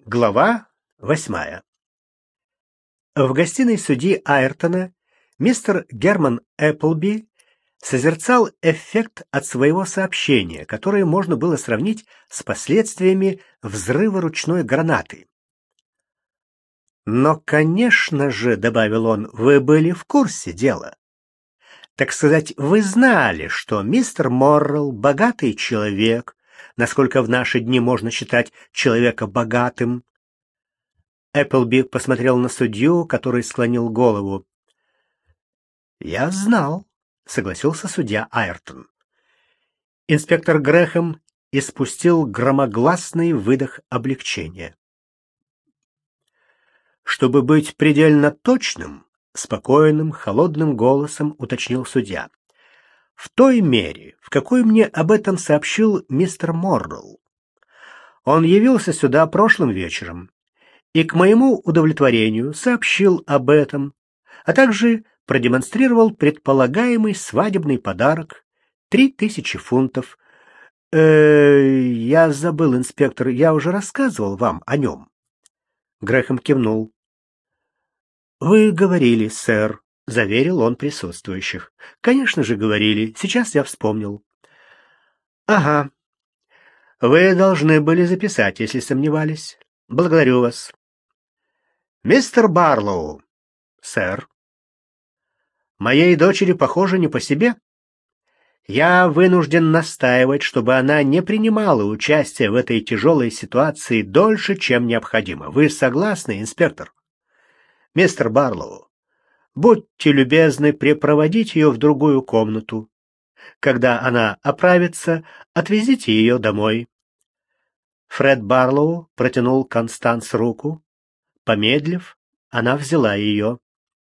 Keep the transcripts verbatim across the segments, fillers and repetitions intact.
Глава восьмая. В гостиной судьи Айртона мистер Герман Эпплби созерцал эффект от своего сообщения, которое можно было сравнить с последствиями взрыва ручной гранаты. «Но, конечно же, — добавил он, — вы были в курсе дела. Так сказать, вы знали, что мистер Моррелл — богатый человек, насколько в наши дни можно считать человека богатым». Эпплби посмотрел на судью, который склонил голову. «Я знал», — согласился судья Айртон. Инспектор Грэхэм испустил громогласный выдох облегчения. «Чтобы быть предельно точным, — спокойным, холодным голосом уточнил судья, — в той мере, в какой мне об этом сообщил мистер Моррелл. Он явился сюда прошлым вечером и, к моему удовлетворению, сообщил об этом, а также продемонстрировал предполагаемый свадебный подарок — три тысячи фунтов. Э, я забыл, инспектор, я уже рассказывал вам о нем. Грэхэм кивнул. «Вы говорили, сэр», — заверил он присутствующих. «Конечно же, говорили. Сейчас я вспомнил». «Ага. Вы должны были записать, если сомневались. Благодарю вас». «Мистер Барлоу». «Сэр». «Моей дочери, похоже, не по себе. Я вынужден настаивать, чтобы она не принимала участия в этой тяжелой ситуации дольше, чем необходимо. Вы согласны, инспектор? Мистер Барлоу, будьте любезны припроводить ее в другую комнату. Когда она оправится, отвезите ее домой». Фред Барлоу протянул Констанс руку. Помедлив, она взяла ее.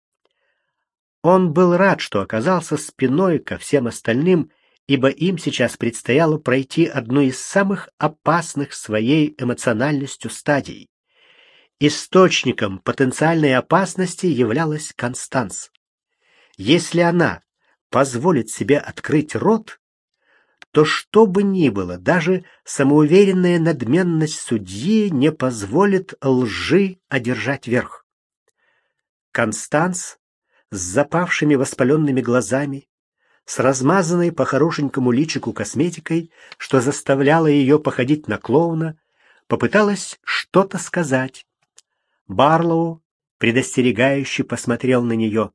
Он был рад, что оказался спиной ко всем остальным, ибо им сейчас предстояло пройти одну из самых опасных своей эмоциональностью стадий. Источником потенциальной опасности являлась Констанс. Если она позволит себе открыть рот, то что бы ни было, даже самоуверенная надменность судьи не позволит лжи одержать верх. Констанс с запавшими воспаленными глазами, с размазанной по хорошенькому личику косметикой, что заставляло ее походить на клоуна, попыталась что-то сказать. Барлоу предостерегающе посмотрел на нее.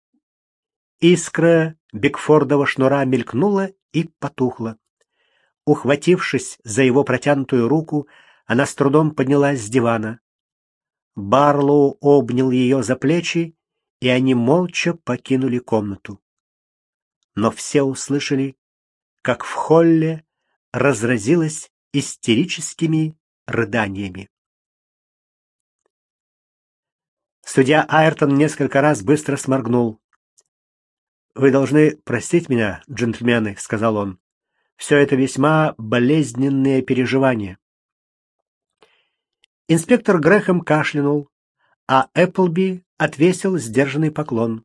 Искра Бигфордова шнура мелькнула и потухла. Ухватившись за его протянутую руку, она с трудом поднялась с дивана. Барлоу обнял ее за плечи, и они молча покинули комнату. Но все услышали, как в холле разразилась истерическими рыданиями. Судья Айртон несколько раз быстро сморгнул. «Вы должны простить меня, джентльмены», — сказал он. «Все это весьма болезненные переживания». Инспектор Грэхэм кашлянул, а Эпплби отвесил сдержанный поклон.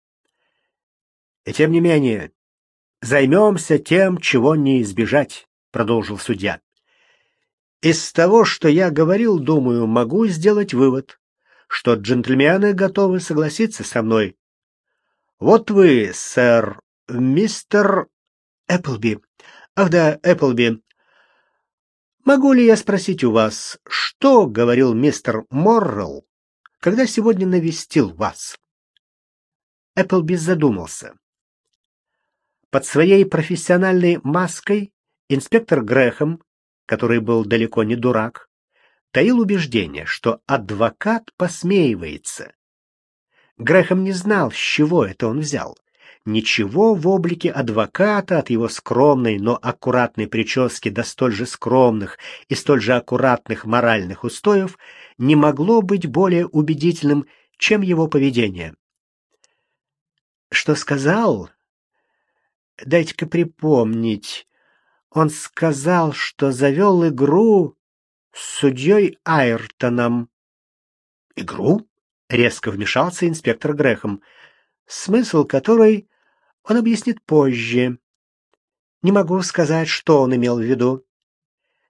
«И тем не менее, займемся тем, чего не избежать», — продолжил судья. «Из того, что я говорил, думаю, могу сделать вывод, что джентльмены готовы согласиться со мной. Вот вы, сэр, мистер Эпплби. Ах да, Эпплби. Могу ли я спросить у вас, что говорил мистер Моррелл, когда сегодня навестил вас?» Эпплби задумался. Под своей профессиональной маской инспектор Грэхэм, который был далеко не дурак, таил убеждение, что адвокат посмеивается. Грэхэм не знал, с чего это он взял. Ничего в облике адвоката от его скромной, но аккуратной прически до столь же скромных и столь же аккуратных моральных устоев не могло быть более убедительным, чем его поведение. Что сказал? Дайте-ка припомнить. Он сказал, что завел игру с судьей Айртоном. «Игру?» — резко вмешался инспектор Грэхэм, смысл которой он объяснит позже. Не могу сказать, что он имел в виду.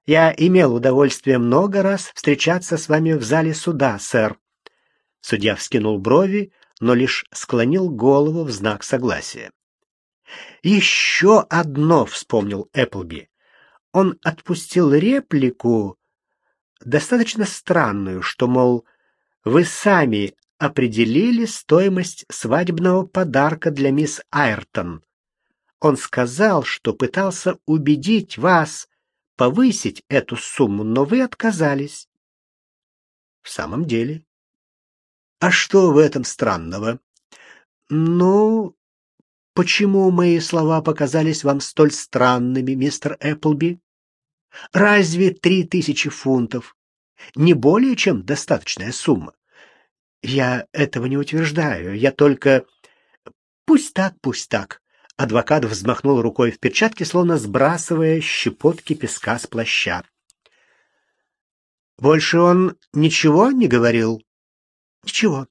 Я имел удовольствие много раз встречаться с вами в зале суда, сэр. Судья вскинул брови, но лишь склонил голову в знак согласия. «Еще одно», — вспомнил Эпплби. Он отпустил реплику, достаточно странную, что, мол, вы сами определили стоимость свадебного подарка для мисс Айртон. Он сказал, что пытался убедить вас повысить эту сумму, но вы отказались. В самом деле. А что в этом странного? Ну, почему мои слова показались вам столь странными, мистер Эпплби? Разве три тысячи фунтов не более чем достаточная сумма? Я этого не утверждаю, я только... Пусть так, пусть так. Адвокат взмахнул рукой в перчатке, словно сбрасывая щепотки песка с плаща. Больше он ничего не говорил? Ничего.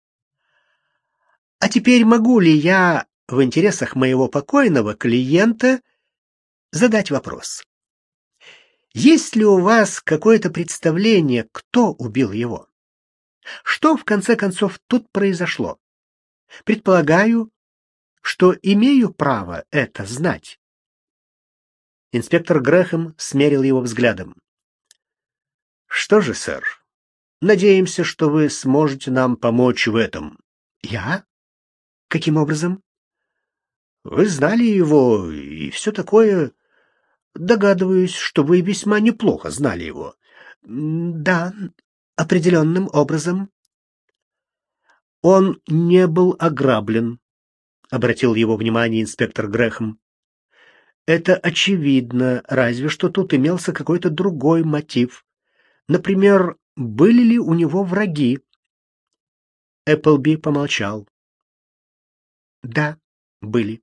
А теперь могу ли я, в интересах моего покойного клиента, задать вопрос? Есть ли у вас какое-то представление, кто убил его? Что, в конце концов, тут произошло? Предполагаю, что имею право это знать. Инспектор Грэхэм смерил его взглядом. Что же, сэр, надеемся, что вы сможете нам помочь в этом. Я? Каким образом? Вы знали его и все такое. Догадываюсь, что вы весьма неплохо знали его. Да, определенным образом. Он не был ограблен, обратил его внимание инспектор Грэхэм. Это очевидно, разве что тут имелся какой-то другой мотив. Например, были ли у него враги? Эпплби помолчал. Да, были.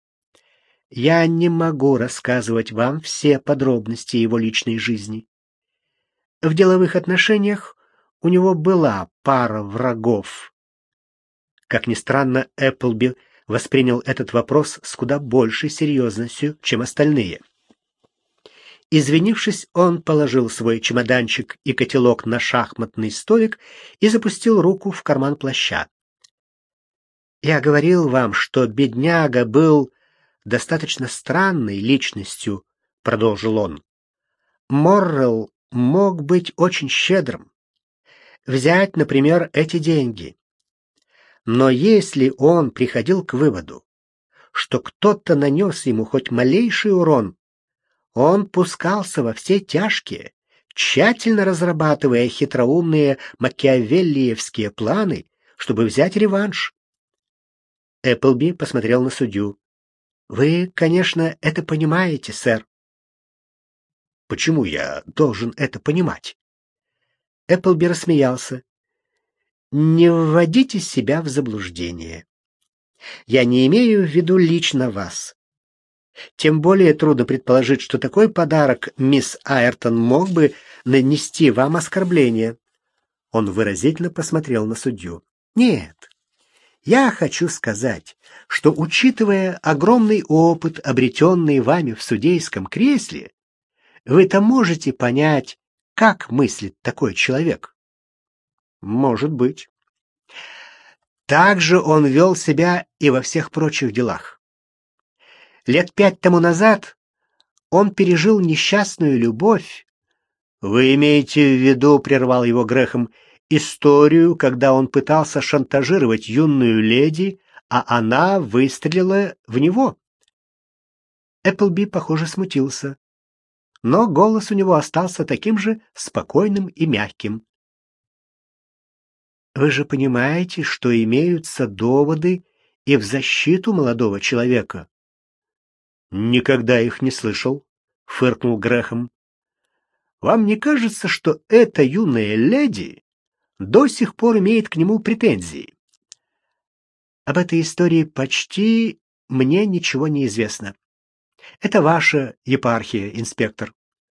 Я не могу рассказывать вам все подробности его личной жизни. В деловых отношениях у него была пара врагов. Как ни странно, Эпплби воспринял этот вопрос с куда большей серьезностью, чем остальные. Извинившись, он положил свой чемоданчик и котелок на шахматный столик и запустил руку в карман плаща. «Я говорил вам, что бедняга был достаточно странной личностью», — продолжил он. «Моррелл мог быть очень щедрым. Взять, например, эти деньги. Но если он приходил к выводу, что кто-то нанес ему хоть малейший урон, он пускался во все тяжкие, тщательно разрабатывая хитроумные макиавеллиевские планы, чтобы взять реванш. Эпплби посмотрел на судью. «Вы, конечно, это понимаете, сэр». «Почему я должен это понимать?» Эпплби рассмеялся. «Не вводите себя в заблуждение. Я не имею в виду лично вас. Тем более трудно предположить, что такой подарок мисс Айртон мог бы нанести вам оскорбление». Он выразительно посмотрел на судью. «Нет, я хочу сказать, что, учитывая огромный опыт, обретенный вами в судейском кресле, вы-то можете понять, как мыслит такой человек». «Может быть». Так же он вел себя и во всех прочих делах. Лет пять тому назад он пережил несчастную любовь. «Вы имеете в виду, — прервал его Грэхэм, — историю, когда он пытался шантажировать юную леди, а она выстрелила в него?» Эпплби, похоже, смутился, но голос у него остался таким же спокойным и мягким. «Вы же понимаете, что имеются доводы и в защиту молодого человека?» «Никогда их не слышал», — фыркнул Грэхэм. «Вам не кажется, что эта юная леди до сих пор имеет к нему претензии?» «Об этой истории почти мне ничего не известно. Это ваша епархия, инспектор».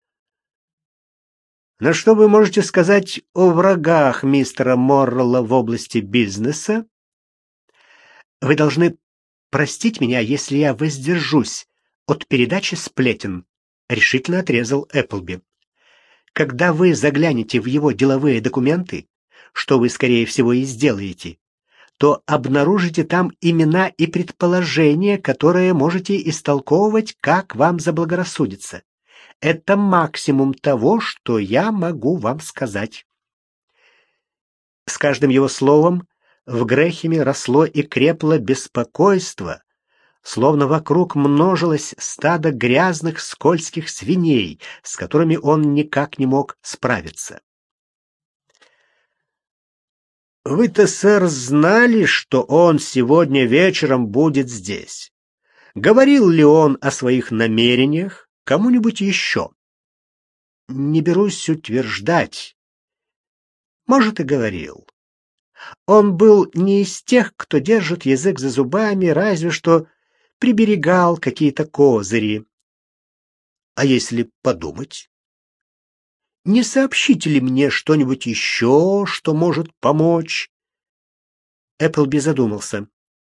«Но что вы можете сказать о врагах мистера Моррелла в области бизнеса?» «Вы должны простить меня, если я воздержусь от передачи сплетен», — решительно отрезал Эпплби. Когда вы заглянете в его деловые документы, что вы, скорее всего, и сделаете, то обнаружите там имена и предположения, которые можете истолковывать, как вам заблагорассудится. Это максимум того, что я могу вам сказать. С каждым его словом в Грэхэме росло и крепло беспокойство, словно вокруг множилось стадо грязных скользких свиней, с которыми он никак не мог справиться. «Вы-то, сэр, знали, что он сегодня вечером будет здесь? Говорил ли он о своих намерениях кому-нибудь еще?» «Не берусь утверждать. Может, и говорил. Он был не из тех, кто держит язык за зубами, разве что приберегал какие-то козыри. А если подумать? Не сообщите ли мне что-нибудь еще, что может помочь?» Эпплби задумался.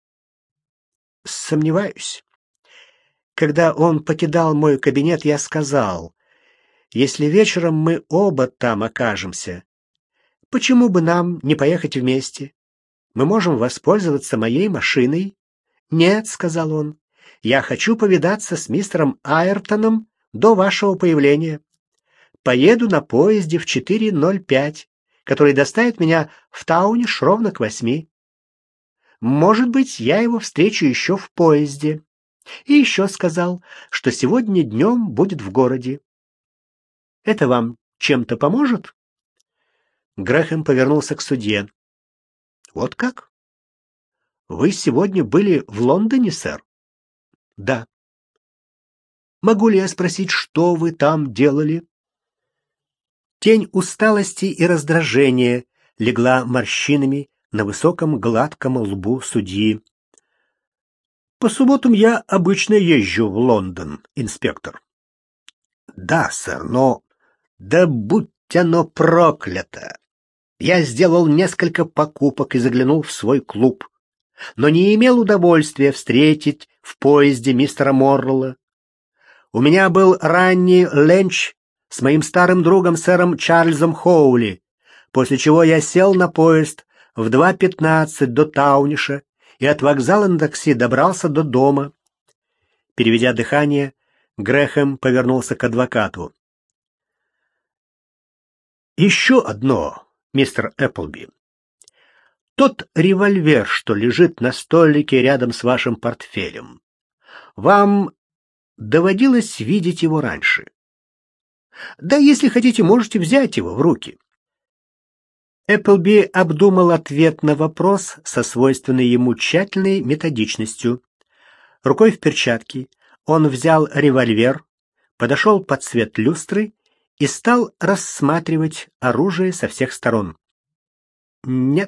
«Сомневаюсь. Когда он покидал мой кабинет, я сказал, если вечером мы оба там окажемся, почему бы нам не поехать вместе? Мы можем воспользоваться моей машиной». «Нет», — сказал он, — «я хочу повидаться с мистером Айртоном до вашего появления. Поеду на поезде в четыре ноль пять, который доставит меня в Тауниш ровно к восьми. Может быть, я его встречу еще в поезде. И еще сказал, что сегодня днем будет в городе. Это вам чем-то поможет?» Грэхэм повернулся к судье. «Вот как? Вы сегодня были в Лондоне, сэр?» «Да». «Могу ли я спросить, что вы там делали?» Тень усталости и раздражения легла морщинами на высоком гладком лбу судьи. «По субботам я обычно езжу в Лондон, инспектор». «Да, сэр, но... Да будь оно проклято! Я сделал несколько покупок и заглянул в свой клуб, но не имел удовольствия встретить в поезде мистера Моррелла. У меня был ранний ленч с моим старым другом сэром Чарльзом Хоули, после чего я сел на поезд в два пятнадцать до Тауниша и от вокзала на такси добрался до дома. Переведя дыхание, Грэхэм повернулся к адвокату. «Еще одно, мистер Эпплби. Тот револьвер, что лежит на столике рядом с вашим портфелем. Вам доводилось видеть его раньше? Да, если хотите, можете взять его в руки». Эпплби обдумал ответ на вопрос со свойственной ему тщательной методичностью. Рукой в перчатке он взял револьвер, подошел под свет люстры и стал рассматривать оружие со всех сторон. «Нет,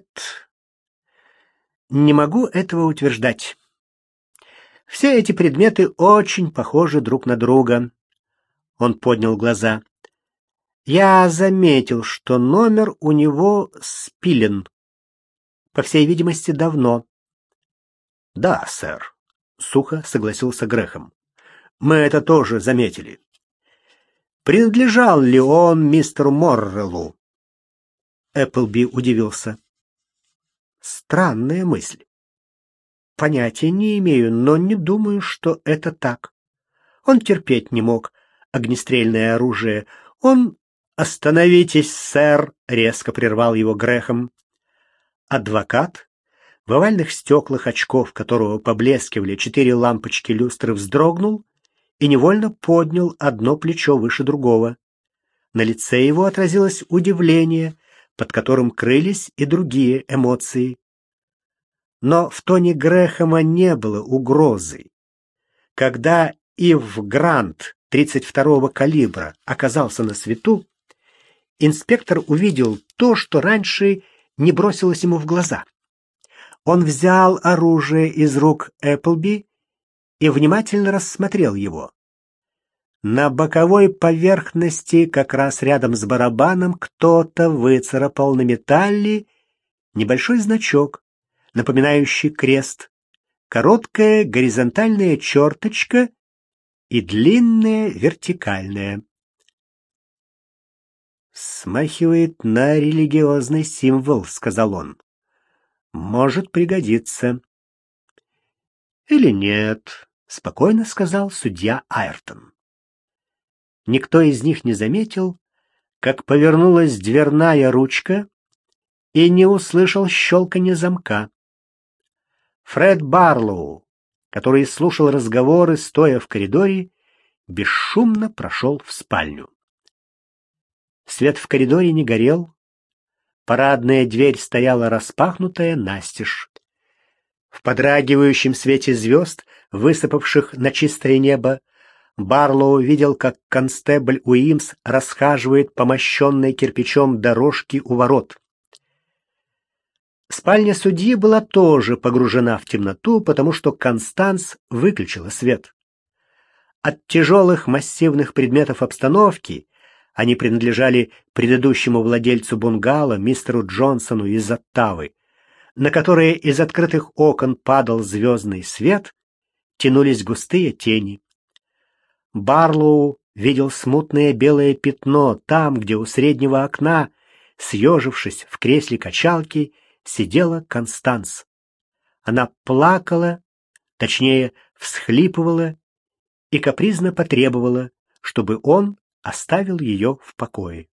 не могу этого утверждать. Все эти предметы очень похожи друг на друга». Он поднял глаза. «Я заметил, что номер у него спилен. По всей видимости, давно». «Да, сэр», — сухо согласился Грэхэм. «Мы это тоже заметили». «Принадлежал ли он мистеру Морреллу?» Эпплби удивился. «Странная мысль. Понятия не имею, но не думаю, что это так. Он терпеть не мог огнестрельное оружие. Он...» «Остановитесь, сэр!» — резко прервал его Грэхэм. Адвокат, в овальных стеклах очков которого поблескивали четыре лампочки люстры, вздрогнул и невольно поднял одно плечо выше другого. На лице его отразилось удивление, под которым крылись и другие эмоции. Но в тоне Грэхэма не было угрозы. Когда Ив Грант тридцать второго калибра оказался на свету, инспектор увидел то, что раньше не бросилось ему в глаза. Он взял оружие из рук Эпплби и внимательно рассмотрел его. На боковой поверхности, как раз рядом с барабаном, кто-то выцарапал на металле небольшой значок, напоминающий крест, короткая горизонтальная черточка и длинная вертикальная. «Смахивает на религиозный символ», — сказал он. «Может пригодиться». «Или нет», — спокойно сказал судья Айртон. Никто из них не заметил, как повернулась дверная ручка, и не услышал щелканья замка. Фред Барлоу, который слушал разговоры, стоя в коридоре, бесшумно прошел в спальню. Свет в коридоре не горел, парадная дверь стояла распахнутая настежь. В подрагивающем свете звезд, высыпавших на чистое небо, Барлоу видел, как констебль Уимс расхаживает по мощенной кирпичом дорожке у ворот. Спальня судьи была тоже погружена в темноту, потому что Констанс выключила свет. От тяжелых массивных предметов обстановки, они принадлежали предыдущему владельцу бунгало, мистеру Джонсону из Оттавы, на которые из открытых окон падал звездный свет, тянулись густые тени. Барлоу видел смутное белое пятно там, где у среднего окна, съежившись в кресле качалки, сидела Констанс. Она плакала, точнее, всхлипывала и капризно потребовала, чтобы он оставил ее в покое.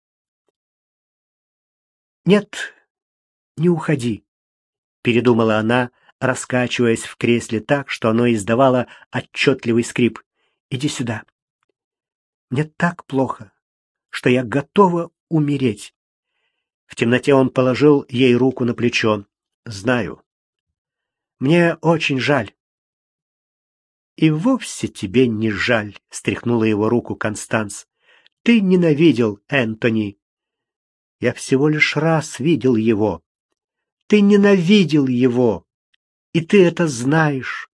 «Нет, не уходи», — передумала она, раскачиваясь в кресле так, что оно издавало отчетливый скрип. «Иди сюда. Мне так плохо, что я готова умереть». В темноте он положил ей руку на плечо. «Знаю. Мне очень жаль». «И вовсе тебе не жаль», — стряхнула его руку Констанс. «Ты ненавидел Энтони. Я всего лишь раз видел его. Ты ненавидел его, и ты это знаешь».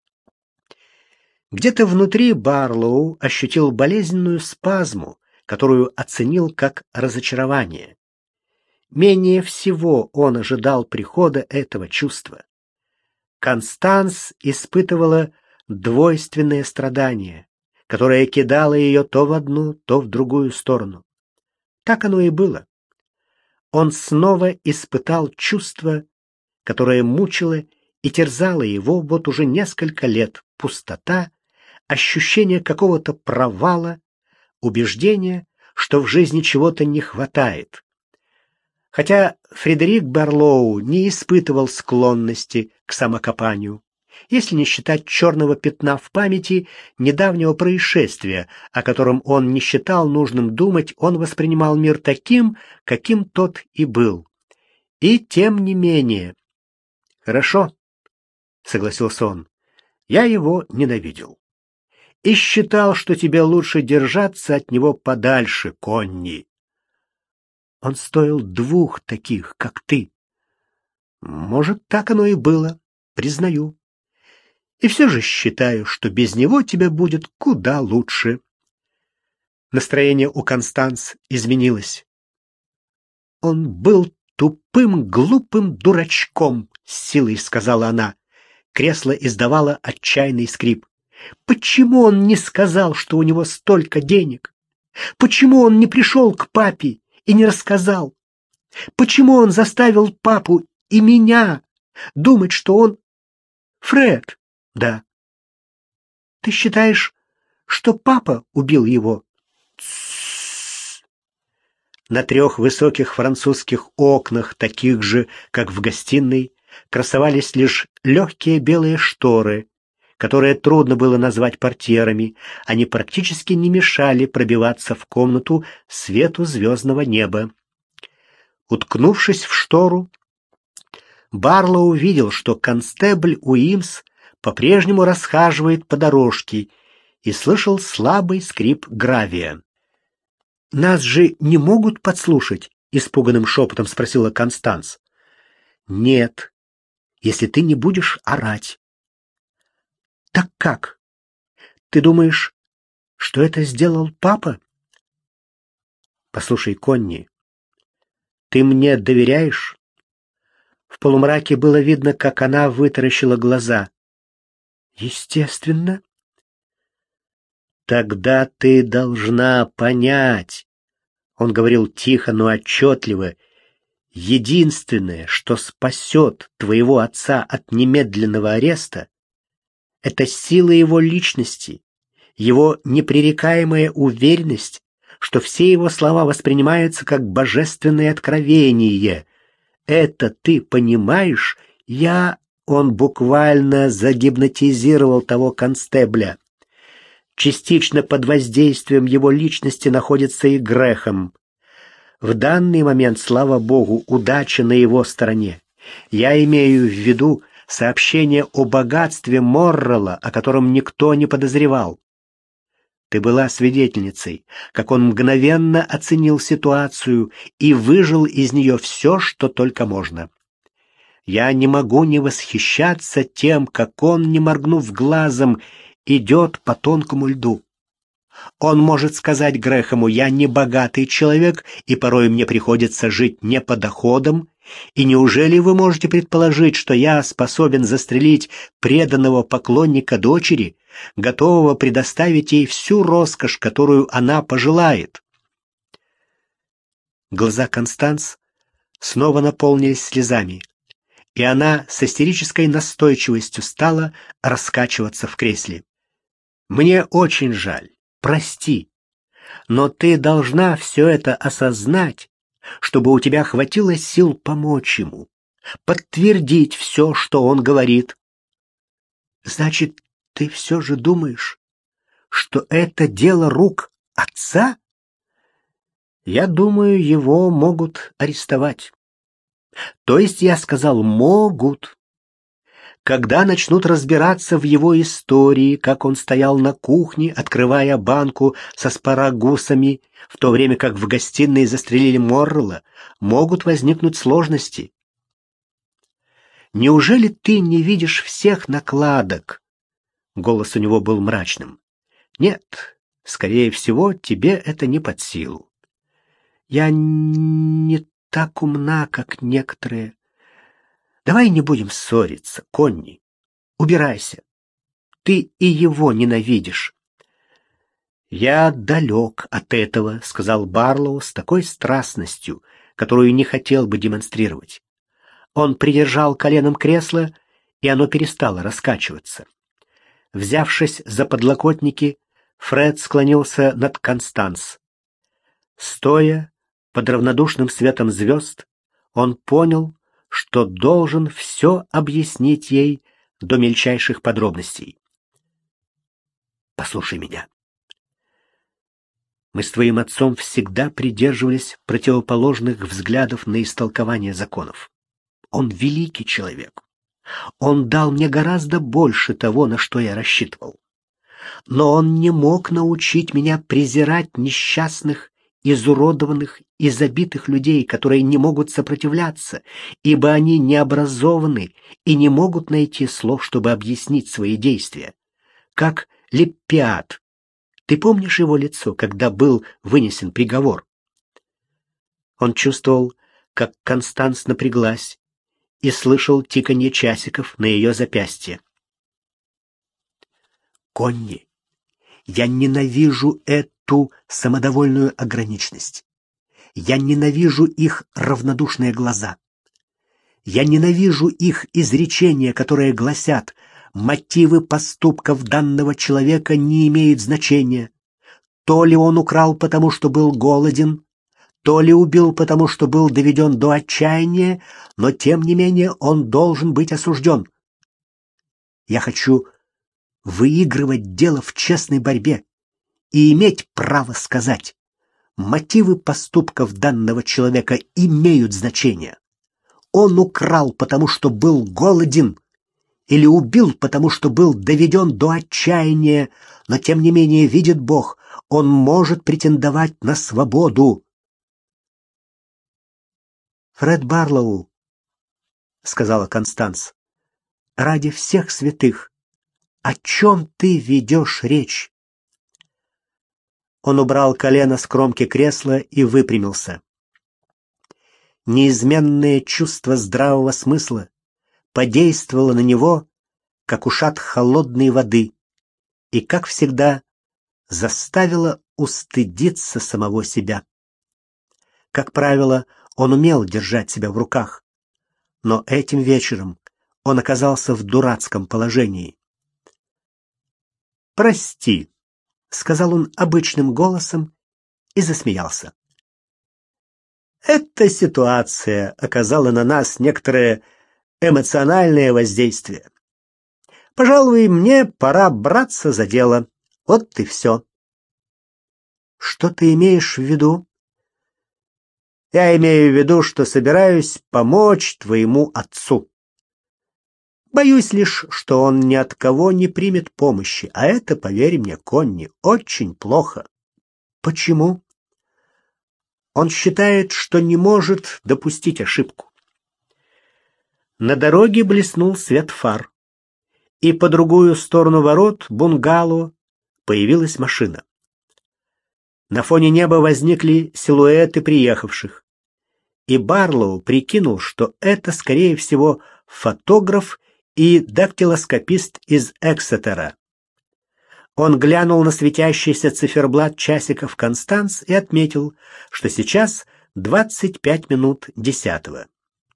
Где-то внутри Барлоу ощутил болезненную спазму, которую оценил как разочарование. Менее всего он ожидал прихода этого чувства. Констанс испытывала двойственное страдание, которое кидало ее то в одну, то в другую сторону. Так оно и было. Он снова испытал чувство, которое мучило и терзало его вот уже несколько лет: пустота, ощущение какого-то провала, убеждение, что в жизни чего-то не хватает. Хотя Фредерик Барлоу не испытывал склонности к самокопанию, если не считать черного пятна в памяти недавнего происшествия, о котором он не считал нужным думать, он воспринимал мир таким, каким тот и был. И тем не менее... «Хорошо», — согласился он, — «я его ненавидел. И считал, что тебе лучше держаться от него подальше, Конни. Он стоил двух таких, как ты. Может, так оно и было, признаю. И все же считаю, что без него тебе будет куда лучше». Настроение у Констанс изменилось. «Он был тупым, глупым дурачком», — с силой сказала она. Кресло издавало отчаянный скрип. «Почему он не сказал, что у него столько денег? Почему он не пришел к папе и не рассказал? Почему он заставил папу и меня думать, что он... Фред, да. Ты считаешь, что папа убил его?» Тссс. На трех высоких французских окнах, таких же, как в гостиной, красовались лишь легкие белые шторы, которые трудно было назвать портьерами. Они практически не мешали пробиваться в комнату свету звездного неба. Уткнувшись в штору, Барлоу увидел, что констебль Уимс по-прежнему расхаживает по дорожке, и слышал слабый скрип гравия. «Нас же не могут подслушать?» — испуганным шепотом спросила Констанс. «Нет, если ты не будешь орать». «Так как? Ты думаешь, что это сделал папа?» «Послушай, Конни, ты мне доверяешь?» В полумраке было видно, как она вытаращила глаза. «Естественно». «Тогда ты должна понять». Он говорил тихо, но отчетливо. Единственное, что спасет твоего отца от немедленного ареста, это сила его личности, его непререкаемая уверенность, что все его слова воспринимаются как божественное откровение. Это ты понимаешь? Я... Он буквально загипнотизировал того констебля. Частично под воздействием его личности находится и Грэхэм. В данный момент, слава богу, удача на его стороне. Я имею в виду сообщение о богатстве Моррелла, о котором никто не подозревал. Ты была свидетельницей, как он мгновенно оценил ситуацию и выжил из нее все, что только можно. Я не могу не восхищаться тем, как он, не моргнув глазом, идет по тонкому льду. Он может сказать Грэхэму: «Я не богатый человек, и порой мне приходится жить не по доходам, и неужели вы можете предположить, что я способен застрелить преданного поклонника дочери, готового предоставить ей всю роскошь, которую она пожелает?» Глаза Констанс снова наполнились слезами, и она с истерической настойчивостью стала раскачиваться в кресле. «Мне очень жаль. Прости. Но ты должна все это осознать, чтобы у тебя хватило сил помочь ему, подтвердить все, что он говорит». «Значит, ты все же думаешь, что это дело рук отца?» «Я думаю, его могут арестовать. То есть я сказал «могут». Когда начнут разбираться в его истории, как он стоял на кухне, открывая банку со спарагусами, в то время как в гостиной застрелили Моррелла, могут возникнуть сложности. «Неужели ты не видишь всех накладок?» Голос у него был мрачным. «Нет, скорее всего, тебе это не под силу. Я не так умна, как некоторые. Давай не будем ссориться, Конни. Убирайся. Ты и его ненавидишь». «Я далек от этого», — сказал Барлоу с такой страстностью, которую не хотел бы демонстрировать. Он придержал коленом кресло, и оно перестало раскачиваться. Взявшись за подлокотники, Фред склонился над Констанс. Стоя под равнодушным светом звезд, он понял, что должен все объяснить ей до мельчайших подробностей. «Послушай меня. Мы с твоим отцом всегда придерживались противоположных взглядов на истолкование законов. Он великий человек. Он дал мне гораздо больше того, на что я рассчитывал. Но он не мог научить меня презирать несчастных, изуродованных и забитых людей, которые не могут сопротивляться, ибо они необразованы и не могут найти слов, чтобы объяснить свои действия. Как Липпиад. Ты помнишь его лицо, когда был вынесен приговор?» Он чувствовал, как Констанс напряглась, и слышал тиканье часиков на ее запястье. «Конни, я ненавижу эту самодовольную ограниченность. Я ненавижу их равнодушные глаза. Я ненавижу их изречения, которые гласят: мотивы поступков данного человека не имеют значения. То ли он украл, потому что был голоден, то ли убил, потому что был доведен до отчаяния, но тем не менее он должен быть осужден. Я хочу выигрывать дело в честной борьбе и иметь право сказать: мотивы поступков данного человека имеют значение. Он украл, потому что был голоден, или убил, потому что был доведен до отчаяния, но тем не менее, видит Бог, он может претендовать на свободу. «Фред Барлоу», — сказала Констанс, — «ради всех святых, о чем ты ведешь речь?» Он убрал колено с кромки кресла и выпрямился. Неизменное чувство здравого смысла подействовало на него, как ушат холодной воды, и, как всегда, заставило устыдиться самого себя. Как правило, он умел держать себя в руках. Но этим вечером он оказался в дурацком положении. «Прости», — сказал он обычным голосом и засмеялся. «Эта ситуация оказала на нас некоторое эмоциональное воздействие. Пожалуй, мне пора браться за дело. Вот и все». «Что ты имеешь в виду?» «Я имею в виду, что собираюсь помочь твоему отцу. Боюсь лишь, что он ни от кого не примет помощи, а это, поверь мне, Конни, очень плохо». «Почему?» «Он считает, что не может допустить ошибку». На дороге блеснул свет фар, и по другую сторону ворот бунгало появилась машина. На фоне неба возникли силуэты приехавших, и Барлоу прикинул, что это, скорее всего, фотограф и дактилоскопист из Эксетера. Он глянул на светящийся циферблат часиков Констанс и отметил, что сейчас двадцать пять минут десятого.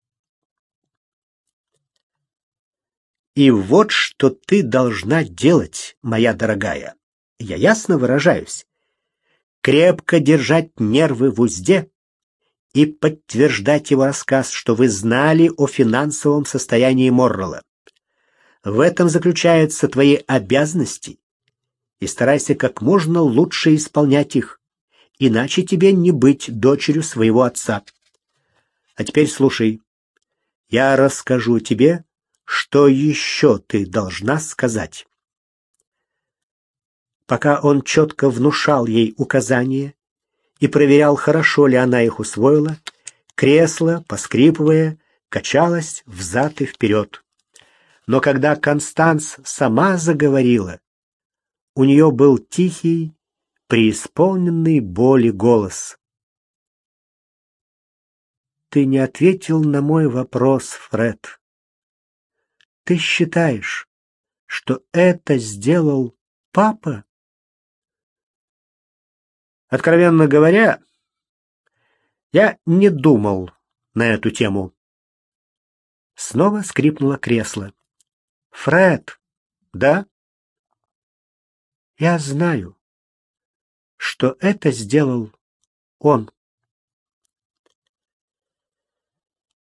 «И вот что ты должна делать, моя дорогая. Я ясно выражаюсь. Крепко держать нервы в узде и подтверждать его рассказ, что вы знали о финансовом состоянии Моррелла. В этом заключаются твои обязанности, и старайся как можно лучше исполнять их, иначе тебе не быть дочерью своего отца. А теперь слушай. Я расскажу тебе, что еще ты должна сказать». Пока он четко внушал ей указания и проверял, хорошо ли она их усвоила, кресло, поскрипывая, качалось взад и вперед. Но когда Констанс сама заговорила, у нее был тихий, преисполненный боли голос. «Ты не ответил на мой вопрос, Фред. Ты считаешь, что это сделал папа?» «Откровенно говоря, я не думал на эту тему». Снова скрипнуло кресло. «Фред!» «Да?» «Я знаю, что это сделал он».